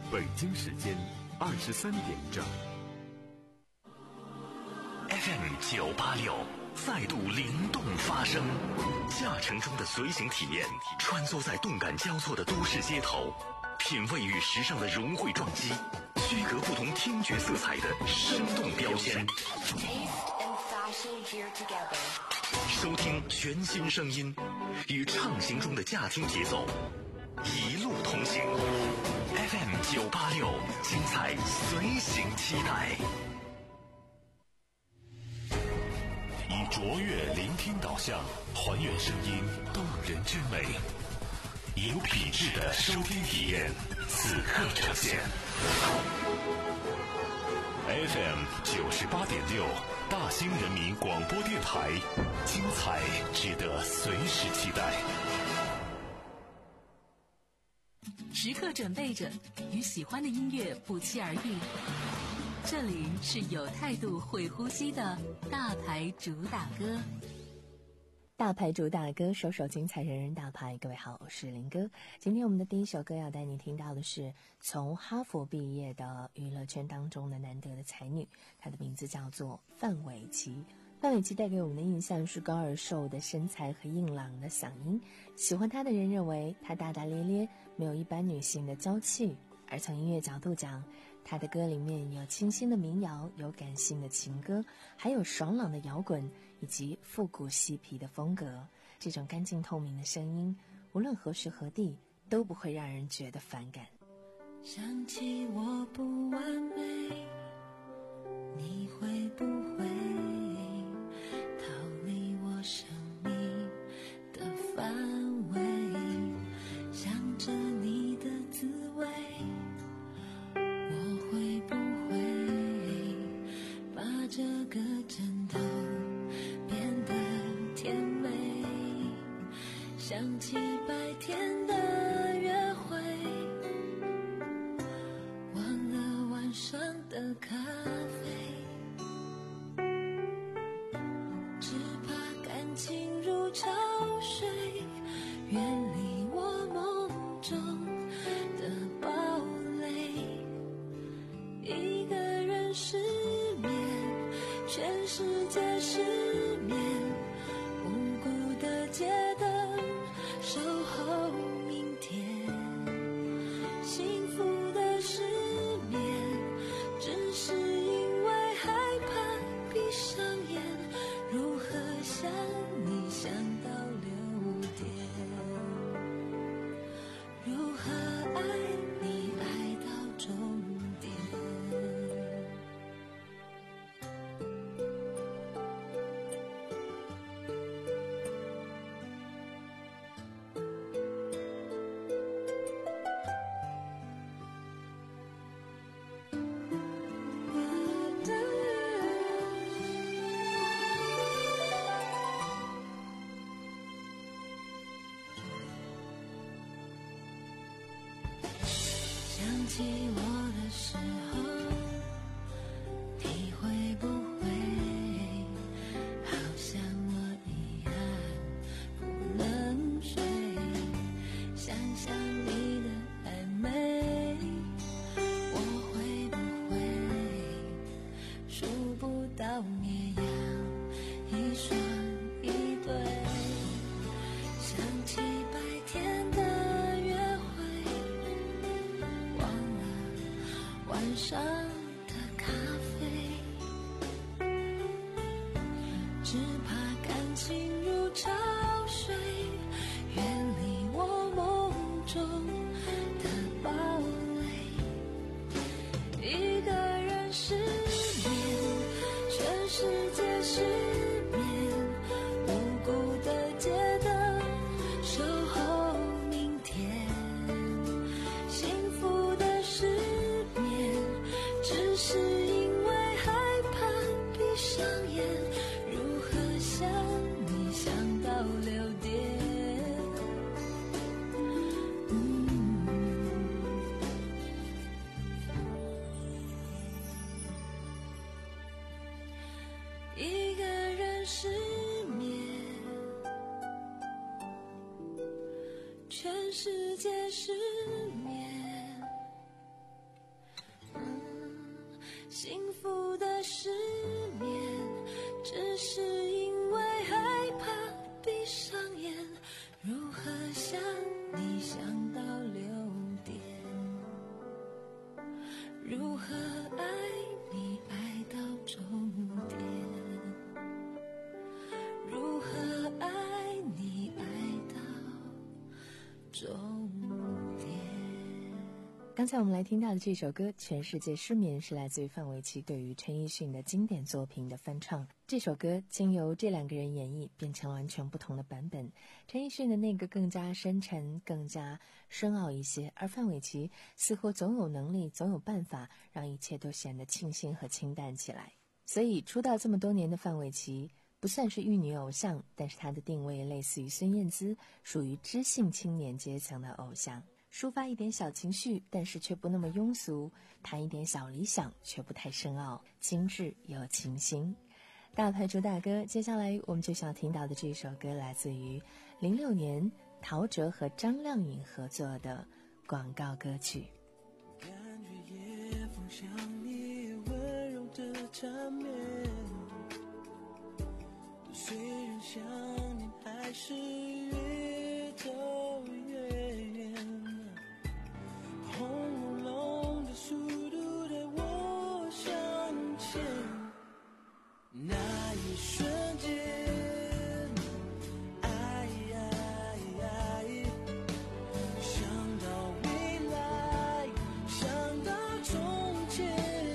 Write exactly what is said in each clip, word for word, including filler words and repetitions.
北京时间二十三点整。 F M 九八六再度灵动发声，驾乘中的随行体验，穿梭在动感交错的都市街头，品味与时尚的融汇撞击，区隔不同听觉色彩的生动标签。收听全新声音，与畅行中的驾听节奏，一路同行。F M 九八六，精彩随行期待。以卓越聆听导向，还原声音动人之美，有品质的收听体验，此刻呈现。F M 九十八点六，大兴人民广播电台，精彩值得随时期待。 时刻准备着，与喜欢的音乐不期而遇。这里是有态度会呼吸的大牌主打歌。 大牌主打歌，首首精彩，人人大牌。各位好，我是林哥。今天我们的第一首歌要带你听到的是从哈佛毕业的娱乐圈当中的难得的才女，她的名字叫做范玮琪。范玮琪带给我们的印象是高而瘦的身材和硬朗的嗓音，喜欢她的人认为她大大咧咧，没有一般女性的娇气。而从音乐角度讲，她的歌里面有清新的民谣，有感性的情歌，还有爽朗的摇滚，以及复古嬉皮的风格。这种干净透明的声音，无论何时何地都不会让人觉得反感。 想起我不完美，你会不会逃离我生命的范围？想着你的滋味，我会不会把这个枕头变得甜美？想起白天的约会，忘了晚上的咖啡，只怕感情如潮水，远离我梦中的堡垒。一个人失眠，全世界失眠，无辜的街灯守候明天。幸福的失眠，只是因为害怕闭上眼，如何想你想到六点，如何爱你爱到终点。想起我的时候，你会不会好像我一样不能睡？想想你的暧昧，我会不会数不到绵羊一双一对？想起白天的约会，晚上的咖啡，只怕感情如潮水，远离我梦中的堡垒。一个人失眠，全世界失眠，无辜的街灯守候明天。幸福的失眠，只是因为害怕闭上眼，如何想你想到六点。嗯，一个人失眠，全世界失眠， 如何爱你爱到终点，如何爱你爱到终点。 刚才我们来听到的这首歌《全世界失眠》是来自于范玮琪对于陈奕迅的经典作品的翻唱。这首歌经由这两个人演绎，变成了完全不同的版本。陈奕迅的那个更加深沉，更加深奥一些，而范玮琪似乎总有能力，总有办法让一切都显得清新和清淡起来。所以出道这么多年的范玮琪不算是玉女偶像，但是她的定位类似于孙燕姿，属于知性青年阶层的偶像，抒发一点小情绪，但是却不那么庸俗，谈一点小理想，却不太深奥，精致又清新。大牌主打歌，接下来我们就想听到的这首歌来自于零六年陶喆和张靓颖合作的广告歌曲。 感觉夜风像你温柔的缠绵，虽然想念还是越走越远，轰隆隆的速度带我向前，那一瞬间爱爱爱，想到未来，想到从前，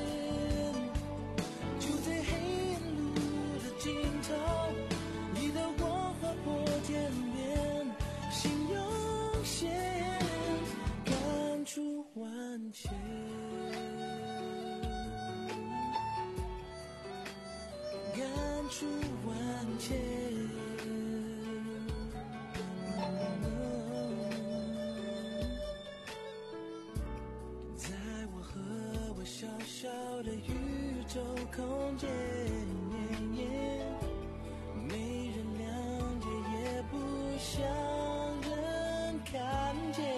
就在黑暗路的尽头，一道光划破天边，心涌现，感触万千，感触万千。在我和我小小的宇宙空间，没人谅解，也不想人看见，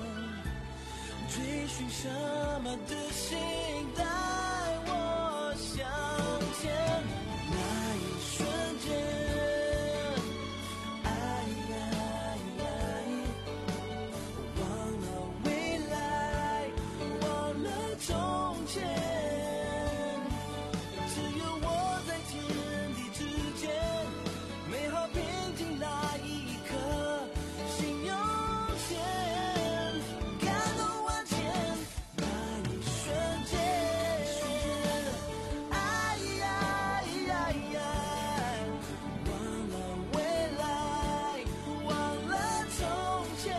追寻什么的心带我向前，那一瞬间爱爱爱，忘了未来，忘了从前，只有我在天地之间，美好平静那一刻，心涌现，感动万千，那一瞬间爱爱爱爱，忘了未来，忘了从前，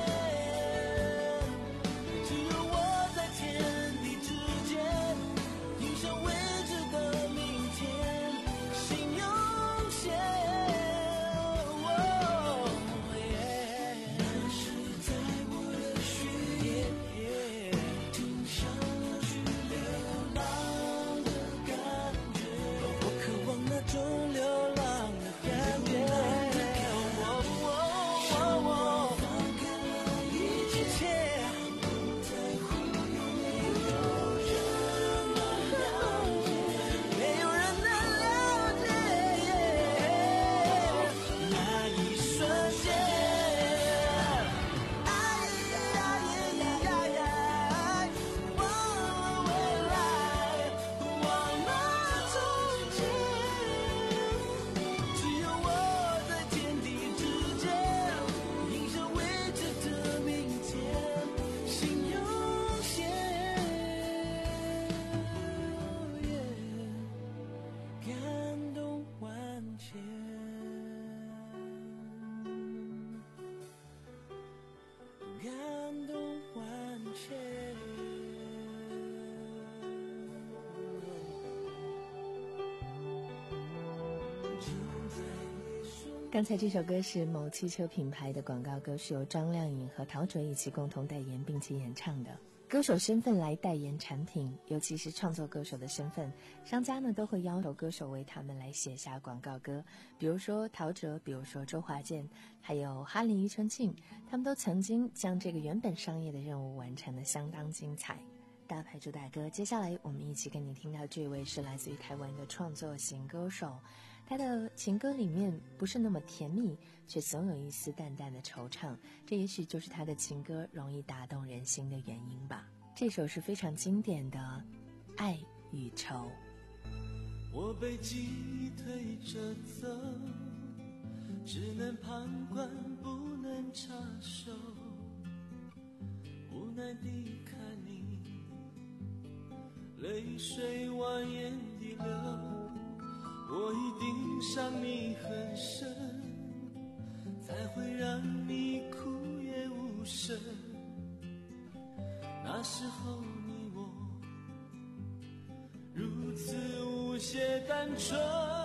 只有我在天地之间，迎向未知的明天，心涌现。那是在我的血液，停下了去流浪的感觉，我渴望那种流浪的感觉。放开了一切，不在乎有没有人能了解，没有人能了解，那一瞬间爱爱爱爱，忘了未来，忘了从前，只有我在天地之间，迎向未知的明天，心涌现，感动万千，感动万千。 刚才这首歌是某汽车品牌的广告歌，是由张靓颖和陶喆一起共同代言并且演唱的。歌手身份来代言产品，尤其是创作歌手的身份，商家呢都会要求歌手为他们来写下广告歌，比如说陶喆，比如说周华健，还有哈林、庾澄庆，他们都曾经将这个原本商业的任务完成得相当精彩。大牌主打歌，接下来我们一起跟你听到这位是来自于台湾的创作型歌手，他的情歌里面不是那么甜蜜，却总有一丝淡淡的惆怅，这也许就是他的情歌容易打动人心的原因吧。这首是非常经典的爱与愁。 我被记忆推着走，只能旁观不能插手，无奈地看你泪水蜿蜒地流，我一定伤你很深，才会让你哭也无声。那时候你我如此无邪单纯，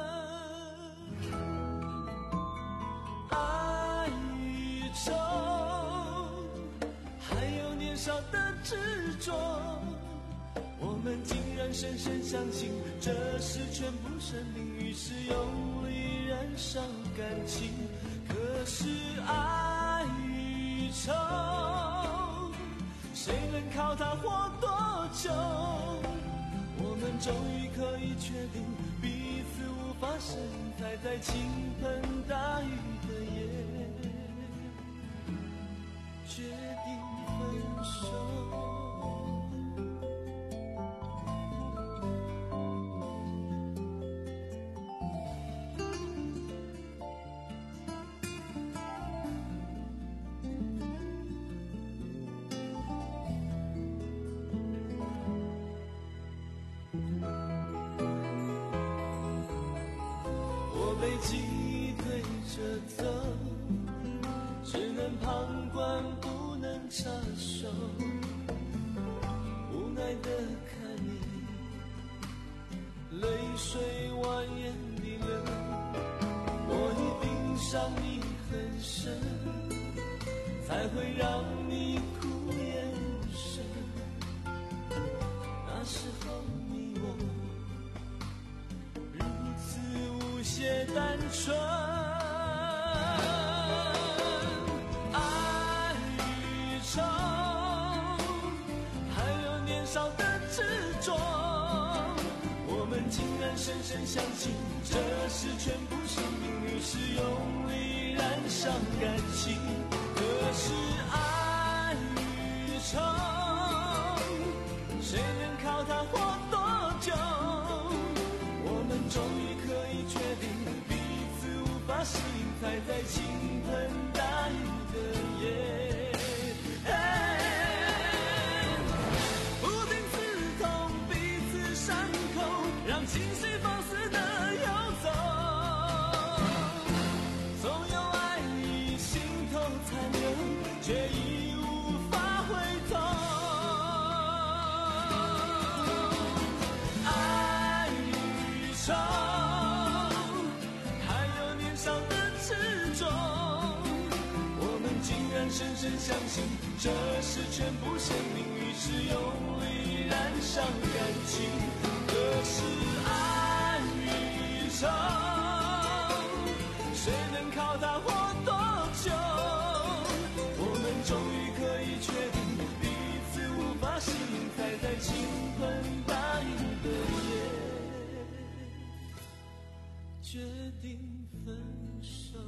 爱与愁，还有年少的执着，我们竟然深深相信这是全部生命，于是用力燃烧感情。可是爱与愁，谁能靠它活多久？我们终于可以确定彼此无法适应，才在倾盆大雨的夜决定分手。被记忆推着走，只能旁观不能插手，无奈地看你泪水蜿蜒地流，我一定伤你很深，才会让你哭也无声。那时候你我无邪单纯，爱与愁，还有年少的执着，我们竟然深深相信这是全部生命，于是用力燃烧感情。可是爱与愁，谁能靠它活多久？我们终于可以确定彼此无法适应，才在倾盆大雨的夜不停刺痛彼此伤口，让情绪放肆地游走，总有爱意心头残留，却已无法回头。爱与愁，深深相信这是全部生命，于是用力燃烧感情。可是爱与愁，谁能靠它活多久？我们终于可以确定彼此无法适应，才在倾盆大雨的夜决定分手。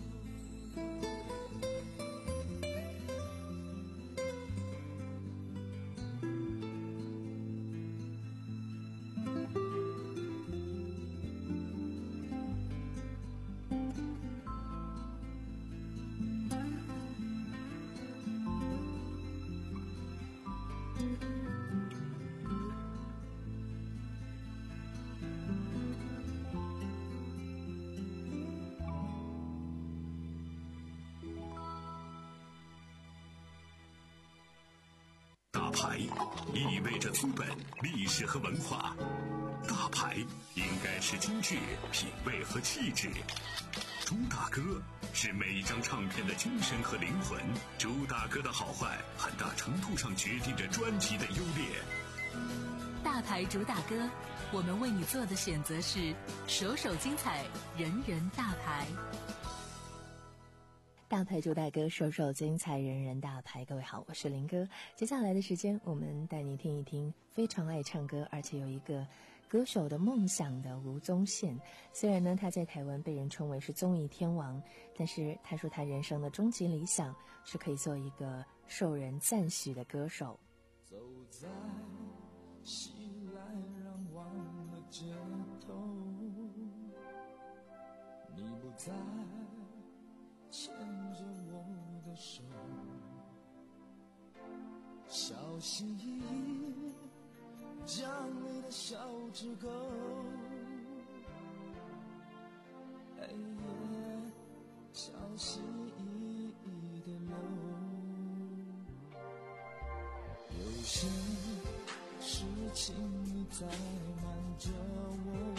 大牌意味着资本、历史和文化，大牌应该是精致、品味和气质。朱大哥是每一张唱片的精神和灵魂，朱大哥的好坏很大程度上决定着专辑的优劣。 大牌主打歌，我们为你做的选择是首首精彩，人人大牌。 大牌主打歌，首首精彩，人人大牌。各位好，我是林哥。接下来的时间，我们带你听一听非常爱唱歌，而且有一个歌手的梦想的吴宗宪。虽然呢，他在台湾被人称为是综艺天王，但是他说他人生的终极理想是可以做一个受人赞许的歌手。 走在西来让忘了街头，你不再牵着我的手，小心翼翼将你的小指勾，黑夜小心翼翼的流。有些事情你在瞒着我，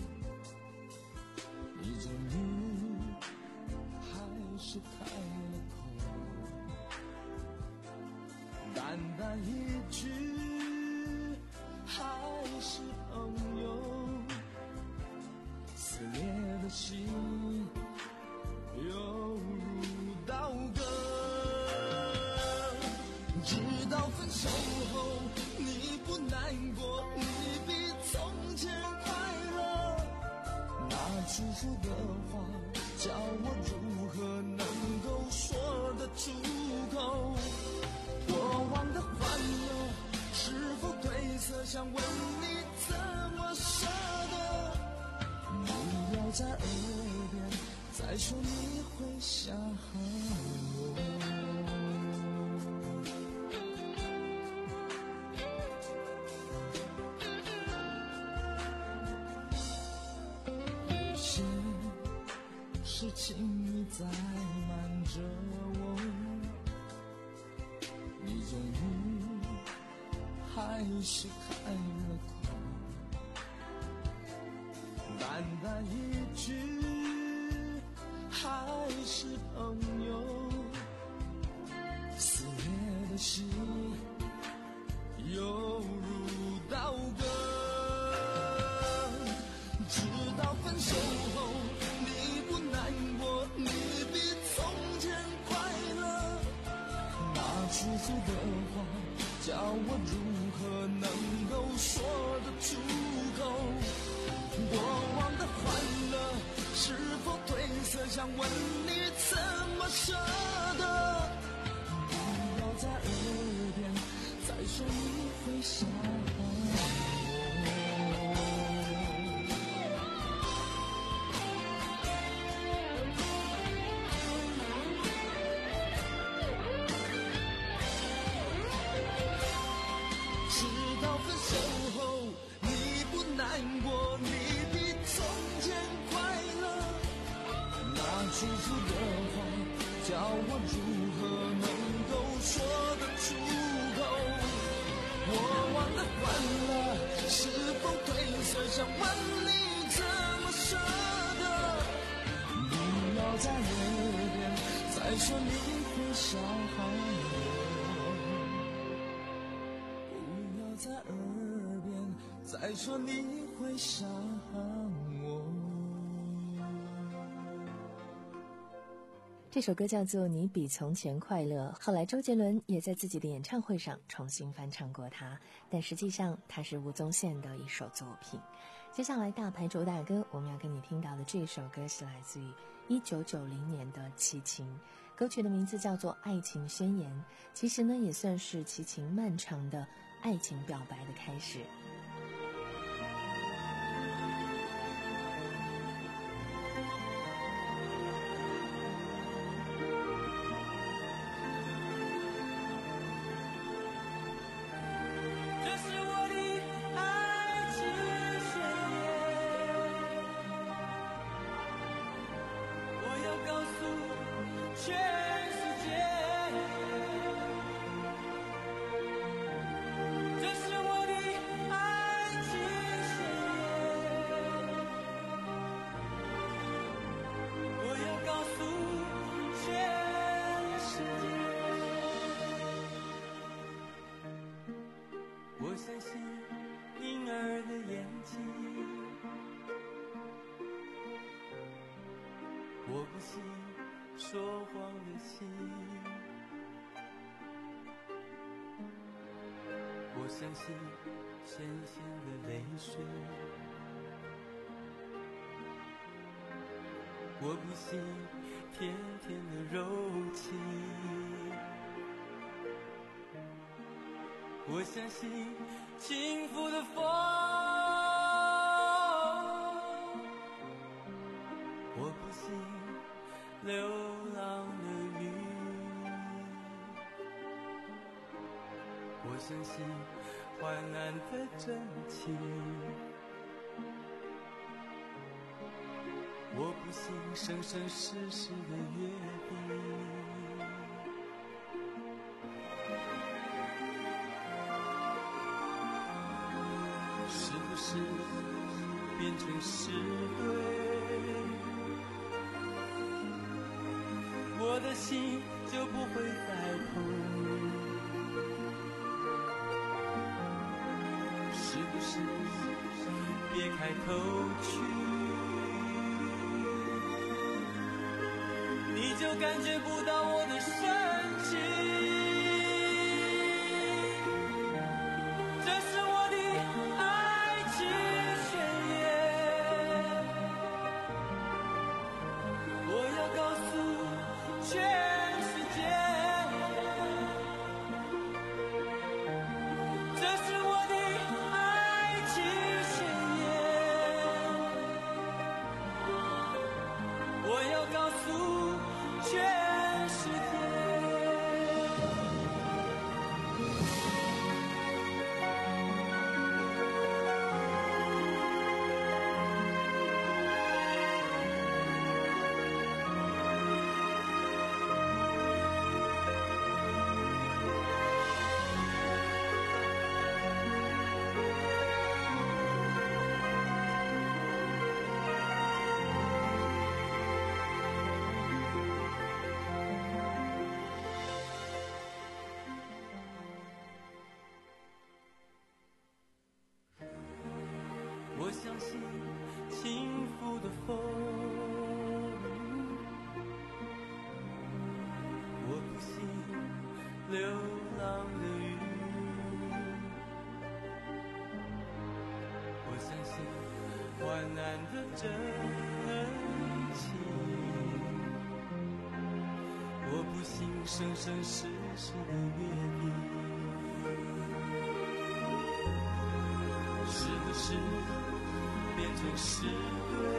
你终于还是开了口，淡淡一句还是朋友，撕裂的心犹如刀割，直到分手后你不难过，你比从前快乐，那祝福的话叫我如何能够说得出口，过往的欢乐是否褪色，想问你怎么舍得，不要在耳边再说你会想我。有些事情你在瞒着我，你终于还是开了口，淡淡一句还是朋友，撕裂的心犹如刀割，直到分手后你不难过，你比从前快乐，那祝福的话叫我如何能够说得出口，过往的欢乐是否褪色，想问你怎么舍得，不要在耳边再说你会想我。直到分手后你不难过，你比从前快乐，那祝福的话叫我如何能够说得出口，过往的欢乐是否褪色，想问你怎么舍得，不要在耳边再说你会想我，不要在耳边再说你会想我。 这首歌叫做《你比从前快乐》，后来周杰伦也在自己的演唱会上重新翻唱过它，但实际上它是吴宗宪的一首作品。接下来大牌主打歌，我们要跟你听到的这首歌是来自于一九九零年的齐秦，歌曲的名字叫做《爱情宣言》，其实呢也算是齐秦漫长的爱情表白的开始。 这是我的爱情宣言，我要告诉全世界，这是我的爱情宣言，我要告诉全世界，我相信婴儿的眼睛，我不信说谎的心，我相信深深的泪水，我不信甜甜的柔情， 我相信幸福的风，我不信流浪的雨，我相信患难的真情，我不信生生世世的约定。是不是变成是对，我的心就不会再痛？是不是别开头去，你就感觉不到我的深情？这是我的爱情宣言，我要告诉全世界，这是我的爱情宣言，我要告诉全世界。我相信幸福的风，我不信流浪的雨，我相信患难的真情，我不信生生世世的约定。是不是变成是对，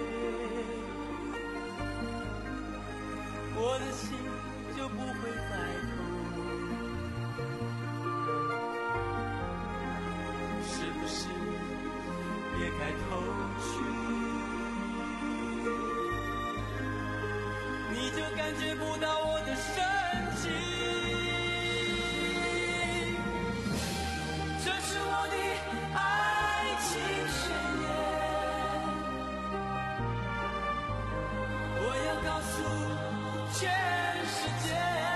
我的心就不会再痛？是不是别开头去，你就感觉不到我的深情？这是我的爱情宣言，我要告诉全世界，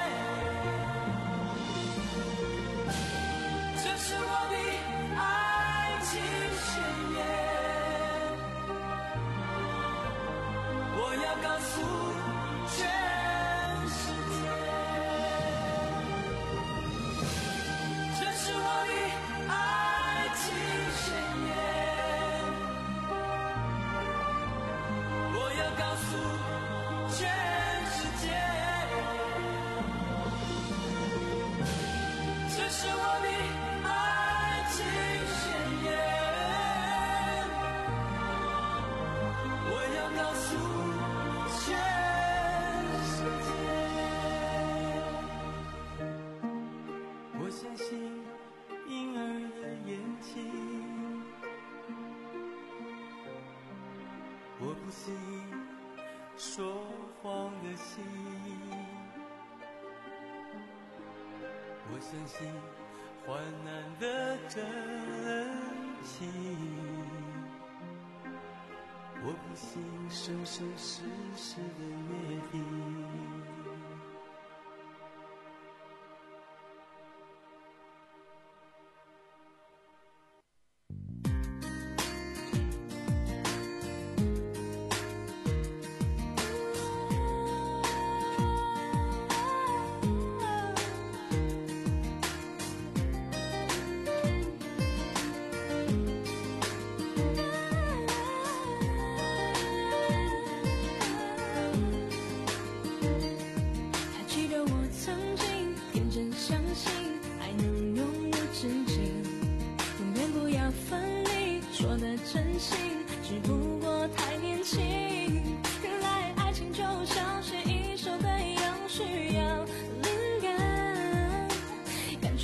这是我的爱情宣言，我要告诉全世界，这是我的爱情宣言，我要告诉全世界，这是我的爱情宣言，我要告诉全世界。我相信婴儿的眼睛，我不信说谎的心，我相信患难的真情，我不信生生世世的约定。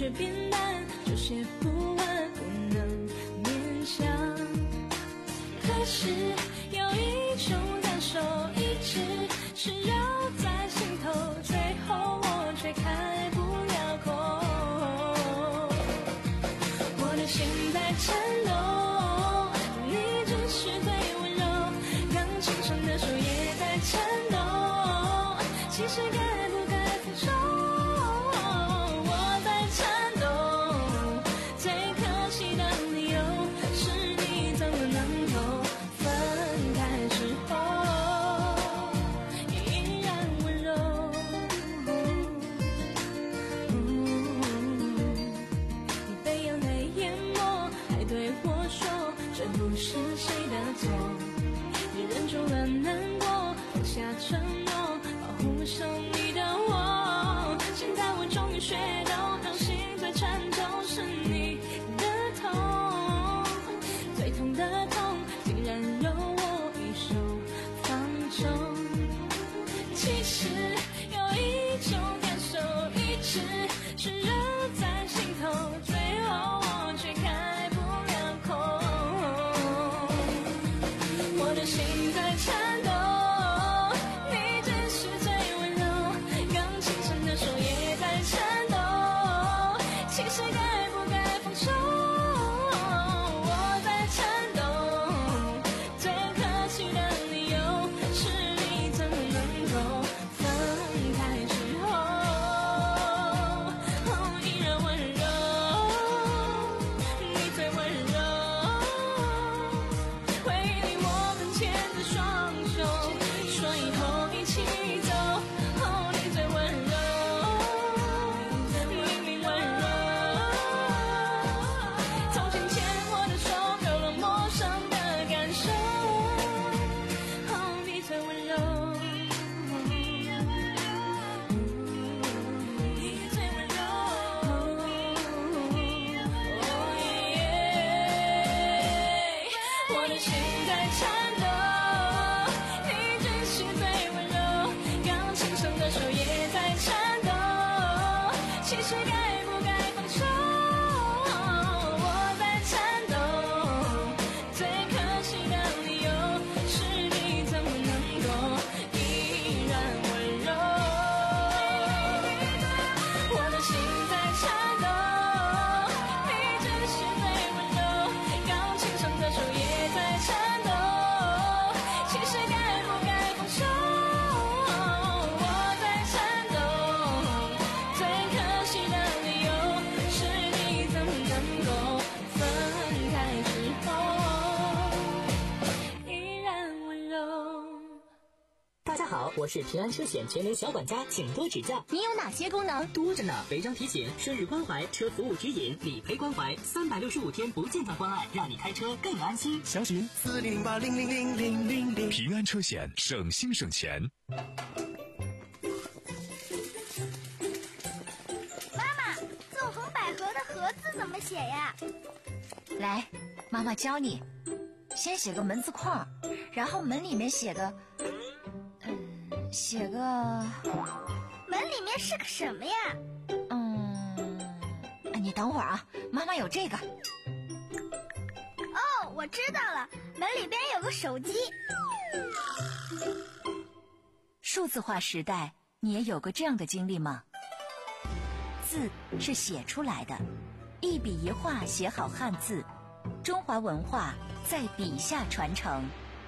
是平淡，就写不完，不能勉强。可是有一种感受一直是绕在心头，最后我却开不了口。我的心在颤抖，你只是最温柔，钢琴上的手也在颤抖，其实该不该分手？我在颤抖，最可惜的理由是你怎么能够分开之后依然温柔。你被眼泪淹没，还对我说这不是谁的错，你忍住了难过，放下承诺，保护手你的我。现在我终于学到，当心最颤抖是你的痛，最痛的痛竟然由我一手放纵。其实有一种感受一直是热在心头，最后我却开不了口。我的心在颤抖，你只是最温柔，钢琴上的手也在颤抖，其实该不该放手？我在颤抖，最可惜的理由是你怎么能够分开之后依然温柔，你最温柔，回忆我们牵着双手，说以后一起走，哦，你最温柔，明明温柔，从前牵我的手有了陌生的感受，哦，你最温柔，你最温柔，我的心在颤抖，你只是最温柔，钢琴上的手也在颤抖，其实该不该放手？我在颤抖，最可惜的理由是你怎么能够依然温柔？我的心在颤抖，你只是最温柔，钢琴上的手也在颤抖，其实该不该放手？我在颤抖，最可惜的理由是你怎么能够分开之后依然温柔。 大家好，我是平安车险全能小管家，请多指教。 你有哪些功能？ 多着呢，违章提醒、生日关怀、车服务指引、理赔关怀，三百六十五天不间断关爱，让你开车更安心。 详询四零零八零零零零零零。 平安车险，省心省钱。 妈妈，纵横捭阖的阖字怎么写呀？ 来，妈妈教你，先写个门字框，然后门里面写个，嗯，写个， 门里面是个什么呀？ 嗯，你等会儿啊，妈妈有这个。 哦，我知道了，门里边有个手机。 数字化时代，你也有过这样的经历吗？字是写出来的，一笔一画写好汉字，中华文化在笔下传承。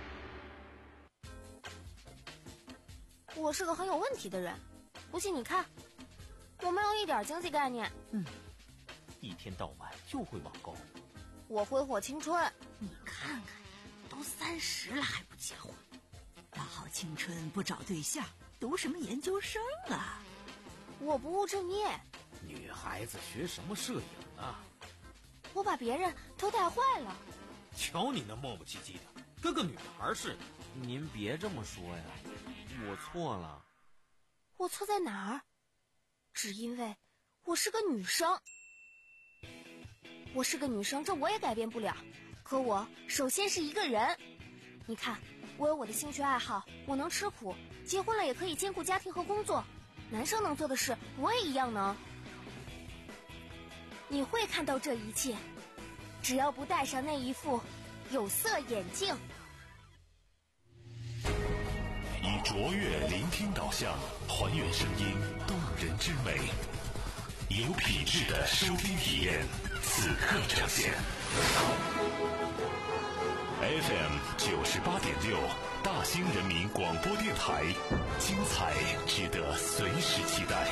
我是个很有问题的人，不信你看，我没有一点经济概念。 嗯，一天到晚就会网购。 我挥霍青春。 你看看，都三十了还不结婚，大好青春不找对象，读什么研究生啊？ 我不务正业。 女孩子学什么摄影啊？ 我把别人都带坏了。 瞧你那磨磨唧唧的，跟个女孩似的。 您别这么说呀，我错了。 我错在哪儿？只因为我是个女生。我是个女生，这我也改变不了。可我首先是一个人。你看，我有我的兴趣爱好，我能吃苦，结婚了也可以兼顾家庭和工作。男生能做的事，我也一样能。 你会看到这一切，只要不戴上那一副有色眼镜。 以卓越聆听导向，还原声音动人之美，有品质的收听体验，此刻呈现。F M 九十八点六，大兴人民广播电台，精彩值得随时期待。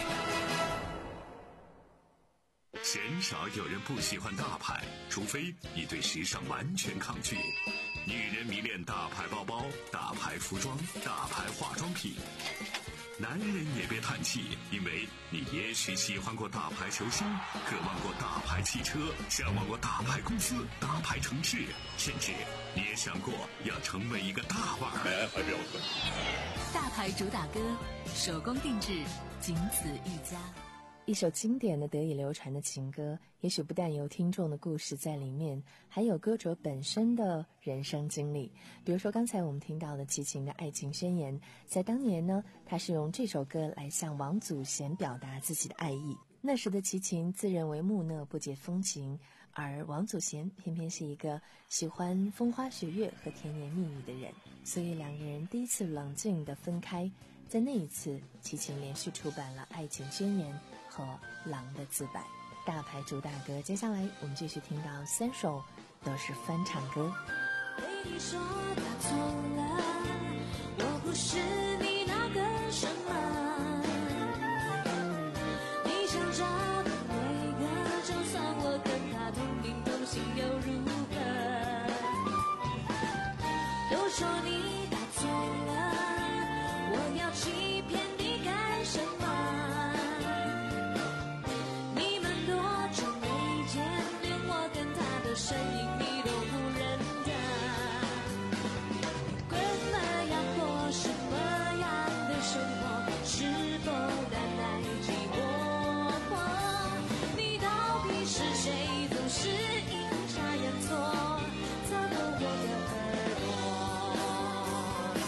鲜少有人不喜欢大牌，除非你对时尚完全抗拒。女人迷恋大牌包包、大牌服装、大牌化妆品。男人也别叹气，因为你也许喜欢过大牌球星，渴望过大牌汽车，向往过大牌公司、大牌城市，甚至你也想过要成为一个大腕儿。 大牌主打歌，手工定制，仅此一家。 一首经典的得以流传的情歌，也许不但有听众的故事在里面，还有歌者本身的人生经历。比如说刚才我们听到的齐秦的爱情宣言，在当年呢，他是用这首歌来向王祖贤表达自己的爱意。那时的齐秦自认为木讷不解风情，而王祖贤偏偏是一个喜欢风花雪月和甜言蜜语的人，所以两个人第一次冷静地分开。在那一次，齐秦连续出版了《爱情宣言》和《狼的自白》。大牌主打歌，接下来我们继续听到三首都是翻唱歌。 对你说打错了，我不是你那个什么，你想找的那个，就算我跟他同名同姓又如何？都说你打错了，我要欺骗你干什么？你们多久没见，连我跟他的身影你都不认得。怎么样过什么样的生活，是否难耐寂寞？你到底是谁，总是阴差阳错砸破我的耳朵。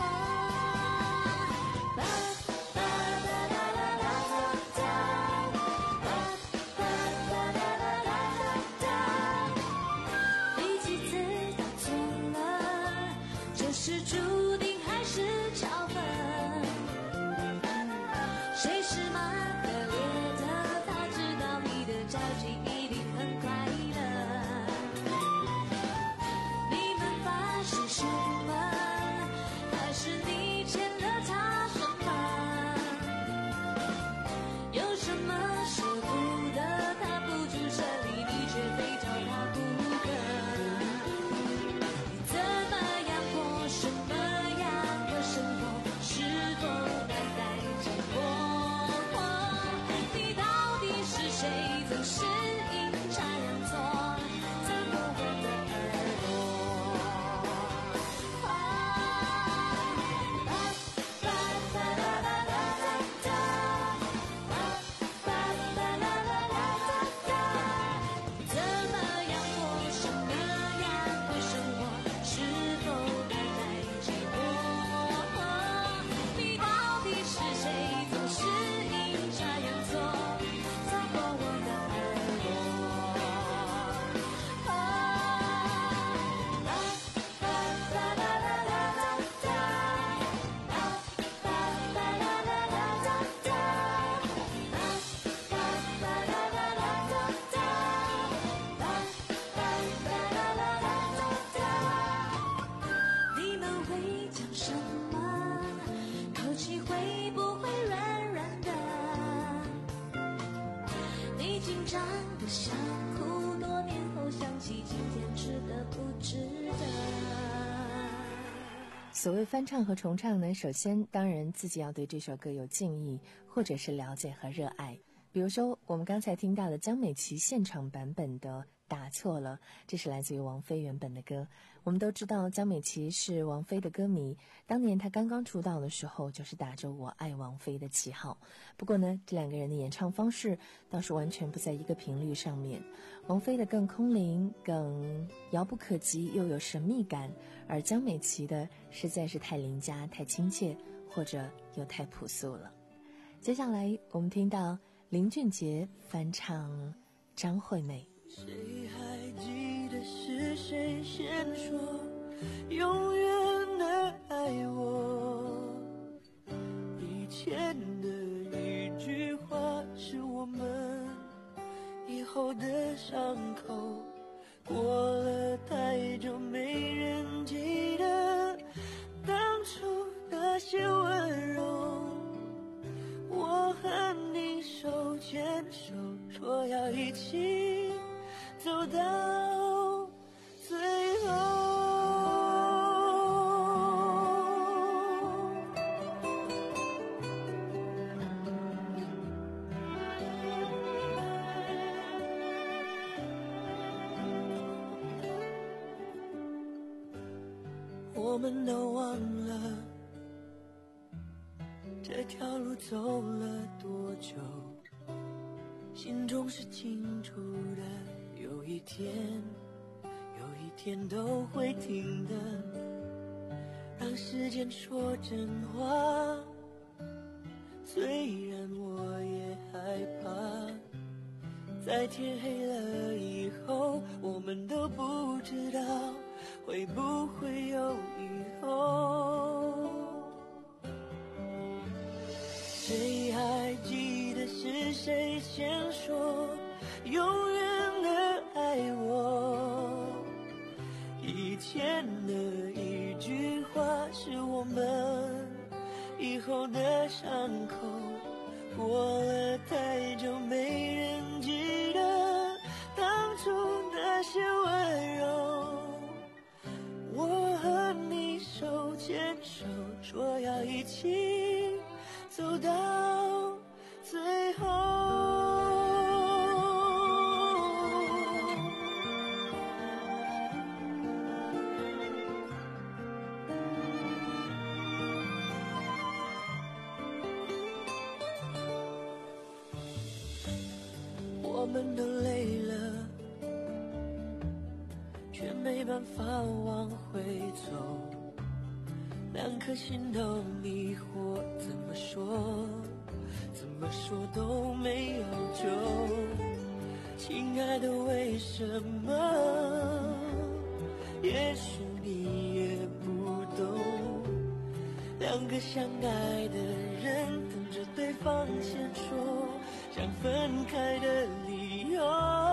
第几次打错了，这是注定还是巧合？谁是蛮可怜的，他知道你的交集一定很快乐。你们发生什么，还是你欠了他什么？有什么舍不得，他不去舍离，你却非找他不可。你怎么样过什么样的生活，是否难耐寂寞？你到底是谁，总是阴差阳错砸破我的耳朵。怎么样过什么样的生活，是否难耐寂寞？你到底是谁，总是阴差阳错砸破我的耳朵。你们会讲什么？口气会不会软软的？你紧张的想哭，多年后想起今天值得不值得？ 所谓翻唱和重唱呢，首先当然自己要对这首歌有敬意，或者是了解和热爱。比如说我们刚才听到的江美琪现场版本的打错了，这是来自于王菲原本的歌。我们都知道江美琪是王菲的歌迷，当年她刚刚出道的时候就是打着我爱王菲的旗号。不过呢，这两个人的演唱方式倒是完全不在一个频率上面，王菲的更空灵，更遥不可及又有神秘感，而江美琪的实在是太邻家太亲切，或者又太朴素了。接下来我们听到林俊杰翻唱张惠妹。 谁还记得是谁先说永远的爱我？以前的一句话是我们以后的伤口，过了太久没人记得当初那些温柔。我和你手牵手，说要一起走到最后。我们都忘了这条路走了多久，心中是清楚的，有一天有一天都会停的。让时间说真话，虽然我也害怕，在天黑了以后，我们都不知道会不会有以后。谁还记得是谁先说永远的爱我？以前的一句话是我们以后的伤口，过了太久没人记得当初那些温柔。我和你手牵手，说要一起走到最后。我们都累了，却没办法往回走，两颗心都迷惑，怎么说怎么说都没有救。亲爱的，为什么？也许你也不懂，两个相爱的人等着对方先说想分开的理由。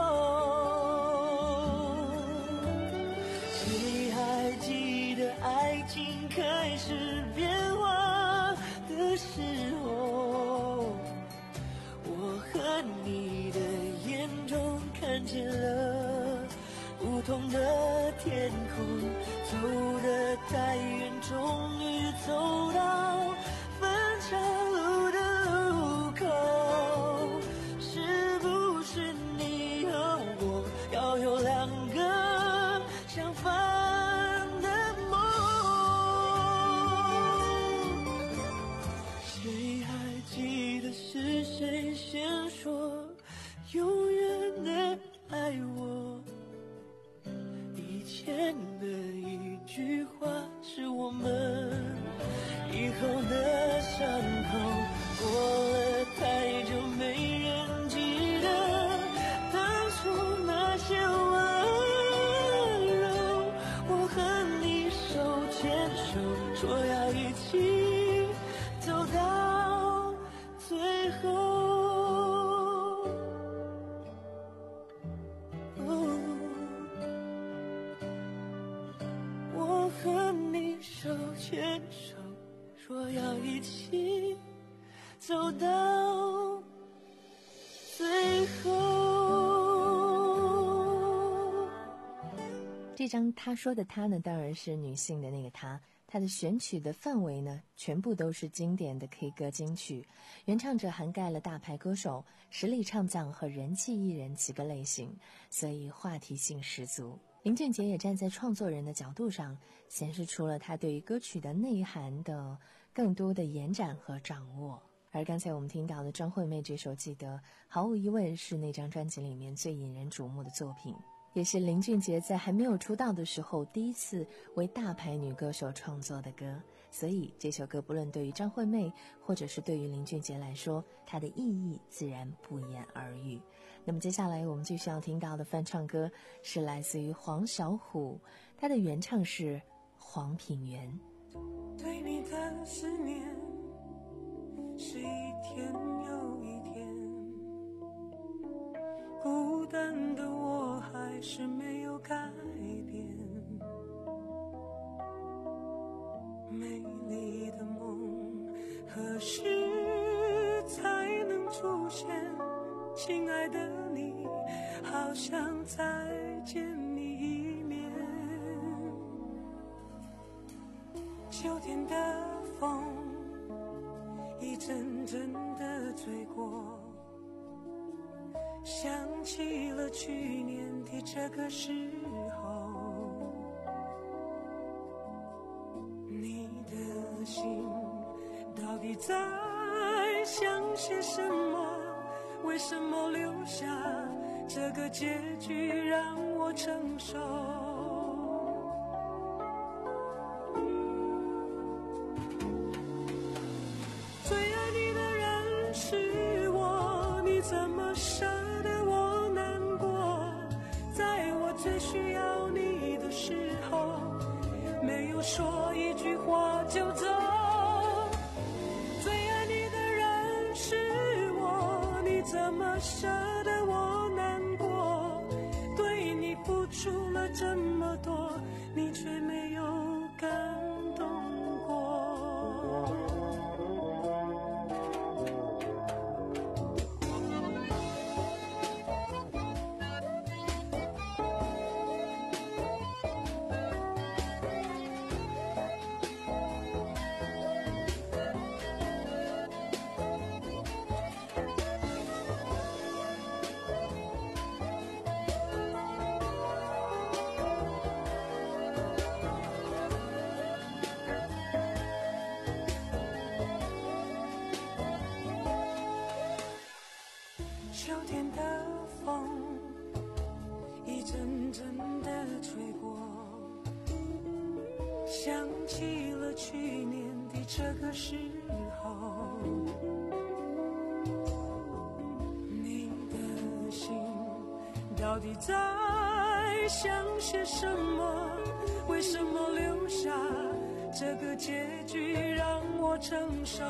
谁还记得爱情开始变化的时候，我和你的眼中看见了不同的天空，走得太远，终于走到分岔路的路口。是不是你和我要有两个相反的梦？谁还记得是谁先说永远的爱我？以前的一句话是我们以后的伤口，过了太久没人记得当初那些温柔。我和你手牵手，说要一起走到最后。我和你手牵手，说要一起走到最后。 这张他说的他呢，当然是女性的那个她。她的选曲的范围呢，全部都是经典的 K 歌金曲，原唱者涵盖了大牌歌手、实力唱将和人气艺人几个类型，所以话题性十足。林俊杰也站在创作人的角度上，显示出了他对于歌曲的内涵的更多的延展和掌握。而刚才我们听到的张惠妹这首《记得》，毫无疑问是那张专辑里面最引人瞩目的作品，也是林俊杰在还没有出道的时候第一次为大牌女歌手创作的歌。所以这首歌不论对于张惠妹或者是对于林俊杰来说，它的意义自然不言而喻。 那么接下来我们继续要听到的翻唱歌是来自于黄小琥，他的原唱是黄品源。 对你的思念是一天又一天，孤单的我还是没有改变，美丽的梦何时才能出现？亲爱的你，好想再见你一面。秋天的风一阵阵的吹过，想起了去年的这个时候，你的心到底在想些什么？为什么留下这个结局让我承受？最爱你的人是我，你怎么舍得我难过？在我最需要你的时候，没有说一句话就走。怎么舍得我难过？对你付出了这么多，你却没有感动过。秋天的风一阵阵的吹过，想起了去年的这个时候，你的心到底在想些什么？为什么留下这个结局让我承受？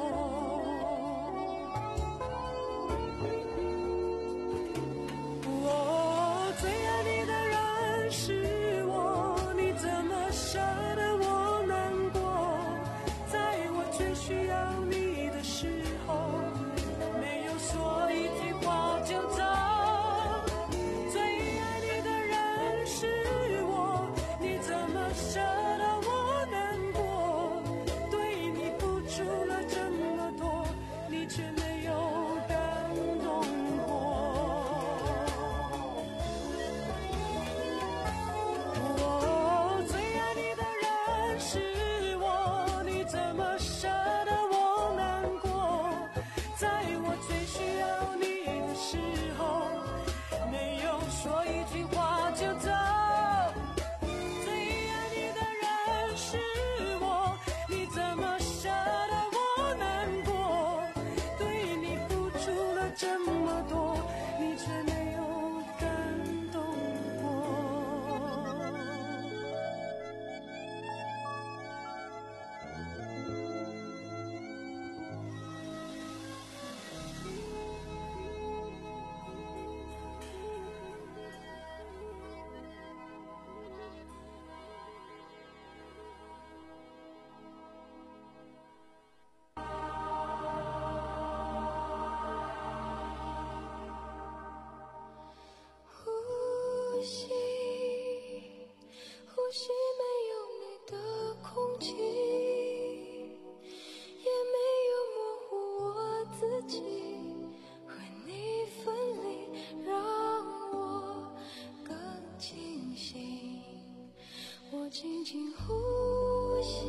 轻轻呼吸，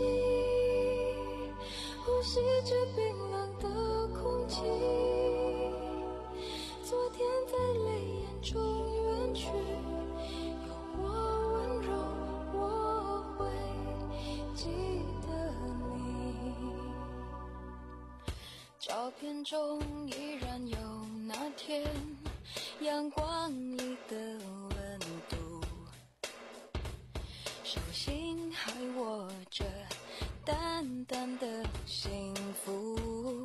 呼吸着冰冷的空气。昨天在泪眼中远去，有我温柔，我会记得你。照片中依然有那天阳光里的温度，手心还握着淡淡的幸福，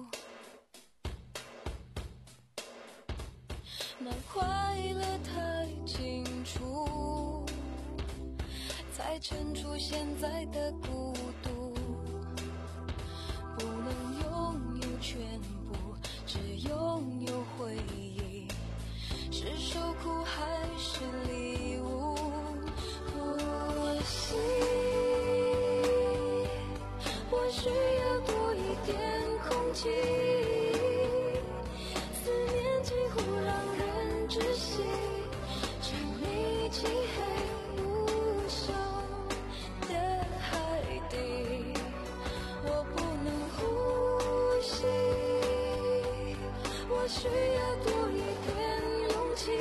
那快乐太清楚，才衬出现在的孤独，不能拥有全部，只拥有回忆，是受苦还是礼物？我心，我需要多一点空气，思念几乎让人窒息，沉溺漆黑无休的海底，我不能呼吸，我需要多一点勇气，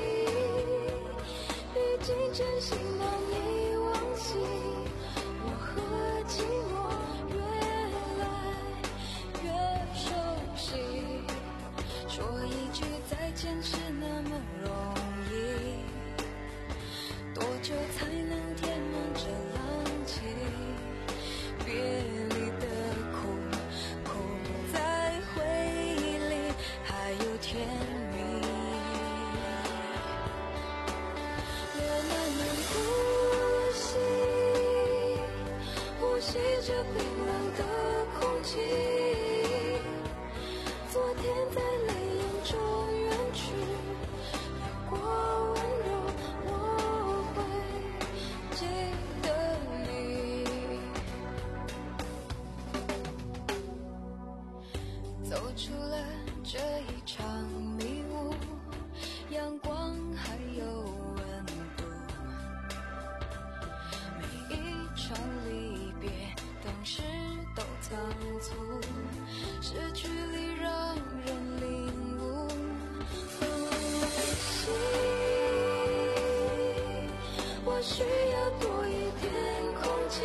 毕竟真心难以忘记，我和寂寞越来越熟悉，说一句再见是那么容易，多久才能填满这浪迹？别离的苦，苦在回忆里，还有甜蜜。我慢慢呼吸，呼吸着冰冷的空气，昨天在泪眼中远去，有过温柔我会记得你，走出了这一场迷雾，阳光还有温度，每一场离别当时都仓促，失去里让人领悟。我需要多一点空气，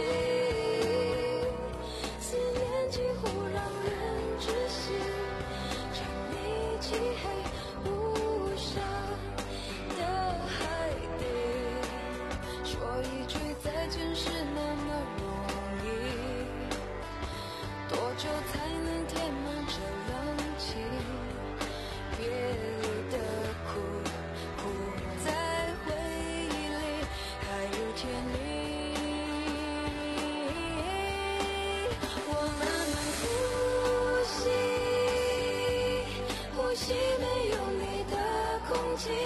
思念几乎让人窒息，沉溺漆黑无声的海底，说一句再见是那么容易，多久才能填满这浪迹？别离的苦，苦在回忆里，还有甜蜜。我慢慢呼吸，呼吸没有你的空气，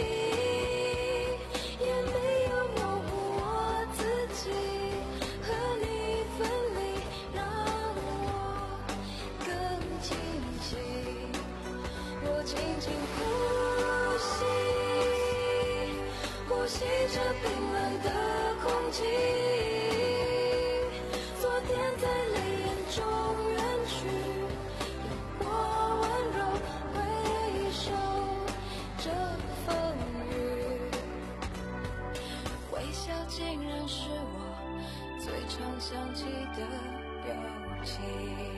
也没有模糊我自己，和你分离让我更清晰，我轻轻呼吸，呼吸着冰冷的空气，昨天在泪眼中远去，有过温柔回首这风雨，微笑竟然是我最常想起的表情。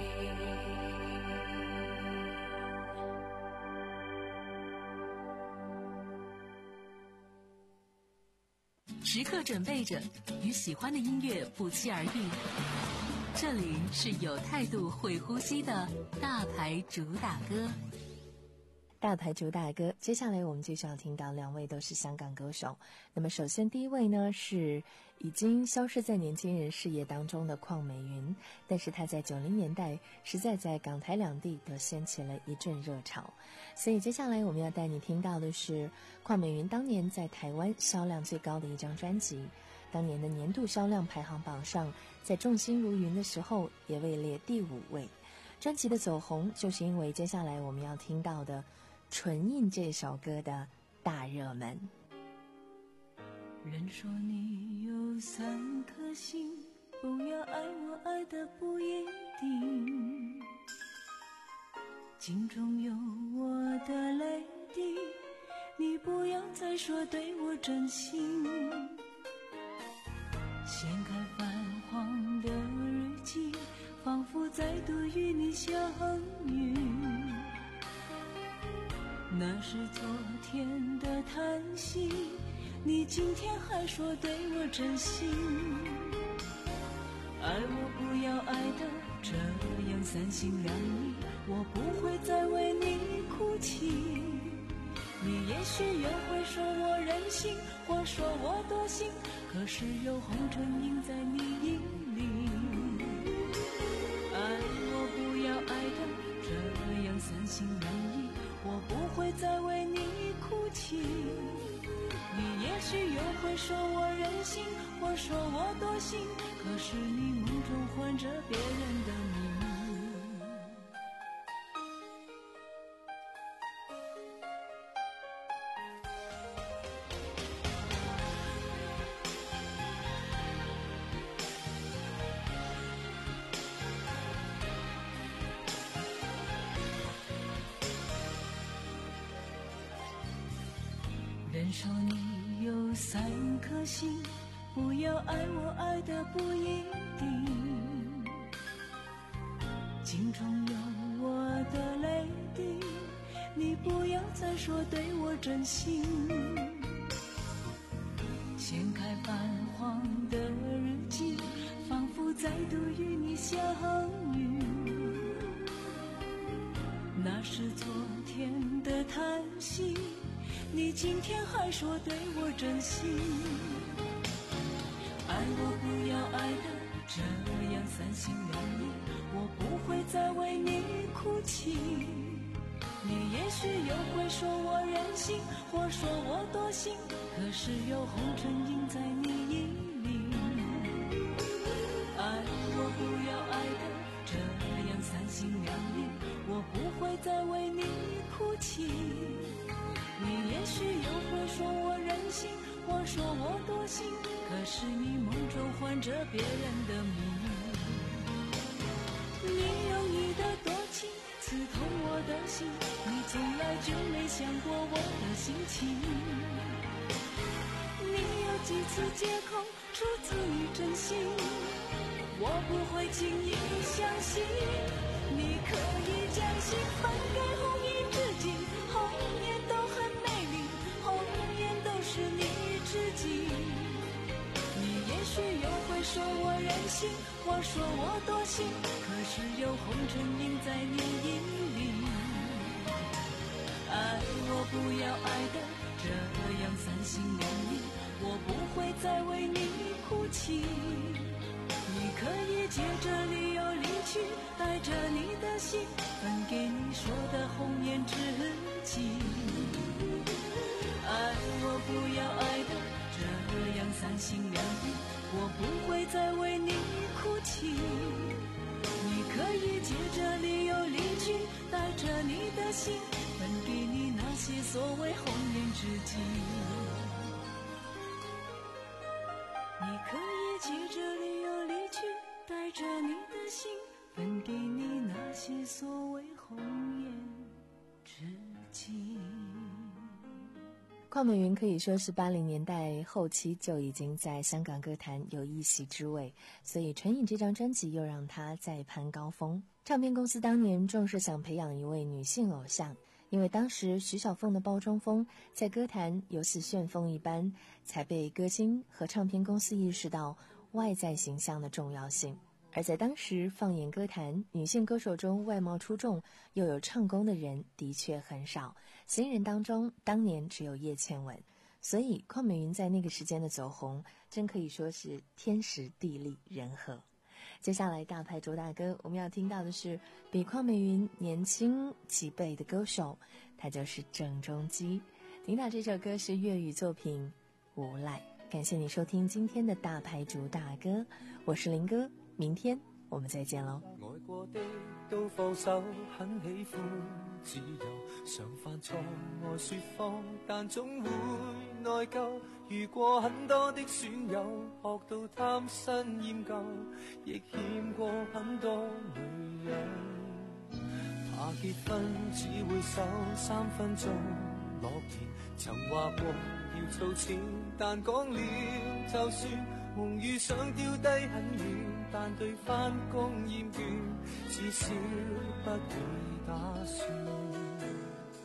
时刻准备着，与喜欢的音乐不期而遇。这里是有态度、会呼吸的大牌主打歌。 大牌主打歌，接下来我们继续要听到两位都是香港歌手。那么首先第一位呢，是已经消失在年轻人视野当中的邝美云，但是她在九零年代实在在港台两地都掀起了一阵热潮，所以接下来我们要带你听到的是邝美云当年在台湾销量最高的一张专辑，当年的年度销量排行榜上，在众星如云的时候也位列第五位。专辑的走红就是因为接下来我们要听到的唇印这首歌的大热门。 人说你有三颗心，不要爱我爱的不一定，镜中有我的泪滴，你不要再说对我真心。掀开泛黄的日记，仿佛再度与你相遇， 那是昨天的叹息，你今天还说对我真心。爱我不要爱的这样三心两意，我不会再为你哭泣。你也许又会说我任性，或说我多心，可是有红唇印在你眼里。爱我不要爱的这样三心两意，我不会再为你哭泣。你也许又会说我任性，或说我多心，可是你梦中唤着别人的名。人说你有三颗心，不要爱我爱的不一定，镜中有我的泪滴，你不要再说对我真心。掀开泛黄的日记，仿佛再度与你相遇，那是昨天的叹息，你今天还说对我真心。爱我不要爱的这样三心两意，我不会再为你哭泣。你也许又会说我任性，或说我多心，可是有红尘印在你眼里。爱我不要爱的这样三心两意，我不会再为你哭泣。你也许又会说我任性，或说我多心，可是你梦中唤着别人的名。你用你的多情刺痛我的心，你从来就没想过我的心情。你有几次借口出自于真心，我不会轻易相信。你可以将心分给红颜知己，红颜都很美丽，红颜都是你知己。你也许又会说我任性，或说我多心，可是有红尘印在你眼里。爱我不要爱的这样三心两意，我不会再为你哭泣。你可以借着理由离去，带着你的心分给你说的红颜知己。爱我不要爱的这样三心两意，我不会再为你哭泣。你可以借着理由离去，带着你的心分给你那些所谓红颜知己。你可以借着理由离去，带着你的心分给你那些所谓红颜知己。 邝美云可以说是八零年代后期就已经在香港歌坛有一席之位，所以《成瘾》这张专辑又让她再攀高峰。唱片公司当年重视想培养一位女性偶像，因为当时徐小凤的包装风在歌坛犹似旋风一般，才被歌星和唱片公司意识到外在形象的重要性。而在当时放眼歌坛，女性歌手中外貌出众又有唱功的人的确很少，新人当中当年只有叶倩文，所以邝美云在那个时间的走红真可以说是天时地利人和。接下来大牌主打歌我们要听到的是比邝美云年轻几倍的歌手，他就是郑中基。听到这首歌是粤语作品《无赖》。感谢你收听今天的大牌主打歌，我是林哥，明天我们再见喽。 愛過的都放手，很喜歡自由，常犯錯愛說謊，但總會內疚。遇過很多的損友，學到貪新厭舊，亦欠過很多女人。怕結婚只會守三分鐘諾言，曾話過要儲錢，但講了就算。夢遇想丟低很遠，但對返工厭倦，至少不會打算。大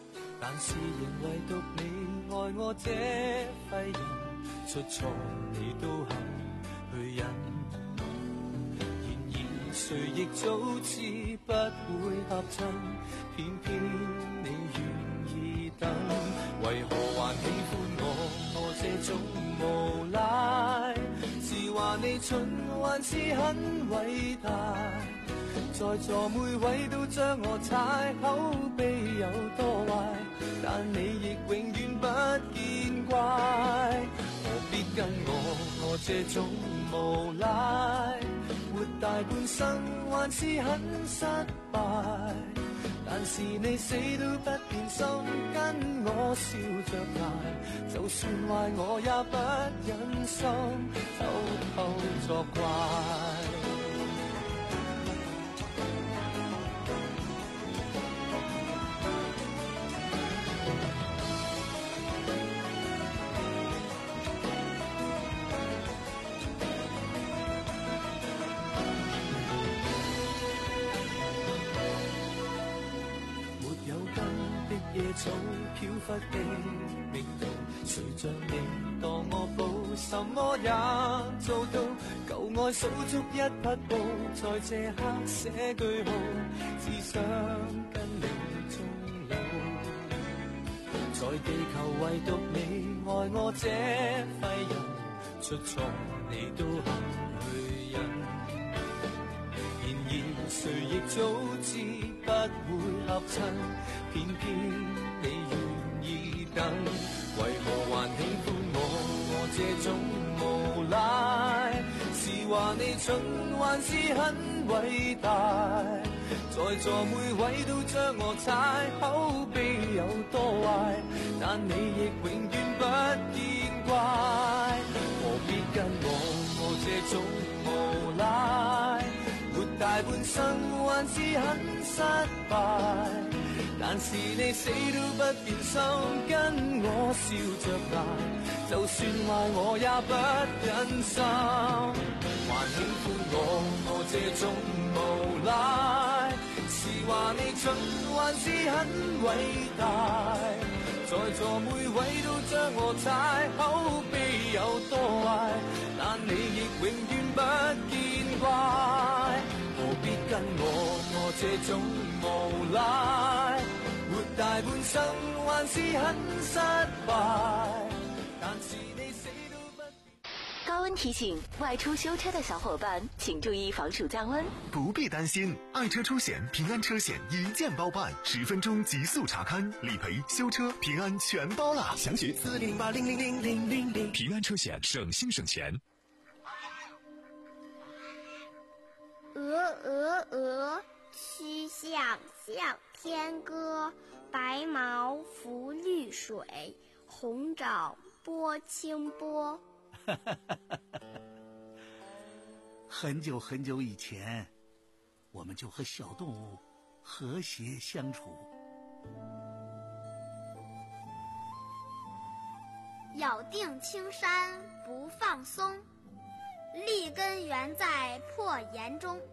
但是仍唯獨你愛我這廢人，出錯你都肯去忍。然而誰亦早知不會合襯，偏偏你願意等。為何還喜歡我？我這種無賴，是話你蠢還是很偉大？在座每位都將我踩，口碑有多壞，但你亦永遠不見怪。何必跟我我這種無賴，活大半生還是很失敗。但是你死都不變心，跟我笑着捱，就算壞我也不忍心偷偷作怪。野草飄忽的命途，誰像你當我寶，什麼也做到。舊愛數足一匹布，在這刻寫句號，只想跟你終老。在地球唯獨你愛我這廢人，出錯你都肯去忍。然而誰亦早知不會合襯，偏偏你願意等。為何還喜歡我？我這種無賴，是話你蠢還是很偉大？在座每位都將我踩，口碑有多壞，但你亦永遠不見怪。何必跟我我這種無賴，活大半生還是很失敗。但是你死都不變心，跟我笑着捱，就算壞我也不忍心。還喜歡我我這種無賴，是話你蠢還是很偉大？在座每位都將我踩，口碑有多壞，但你亦永遠不見怪。何必跟我我這種無賴，活大半生還是很失敗。但是你死都不。 高温提醒：外出修车的小伙伴，请注意防暑降温。 不必担心，爱车出险平安车险一键包办，十分钟极速查看，理赔、修车、平安全包了。详询四零八零零零零零零。平安车险，省心省钱。 鹅鹅鹅，曲项向天歌。白毛浮绿水，红爪拨清波。 很久很久以前，我们就和小动物和谐相处。 咬定青山不放松，立根原在破岩中。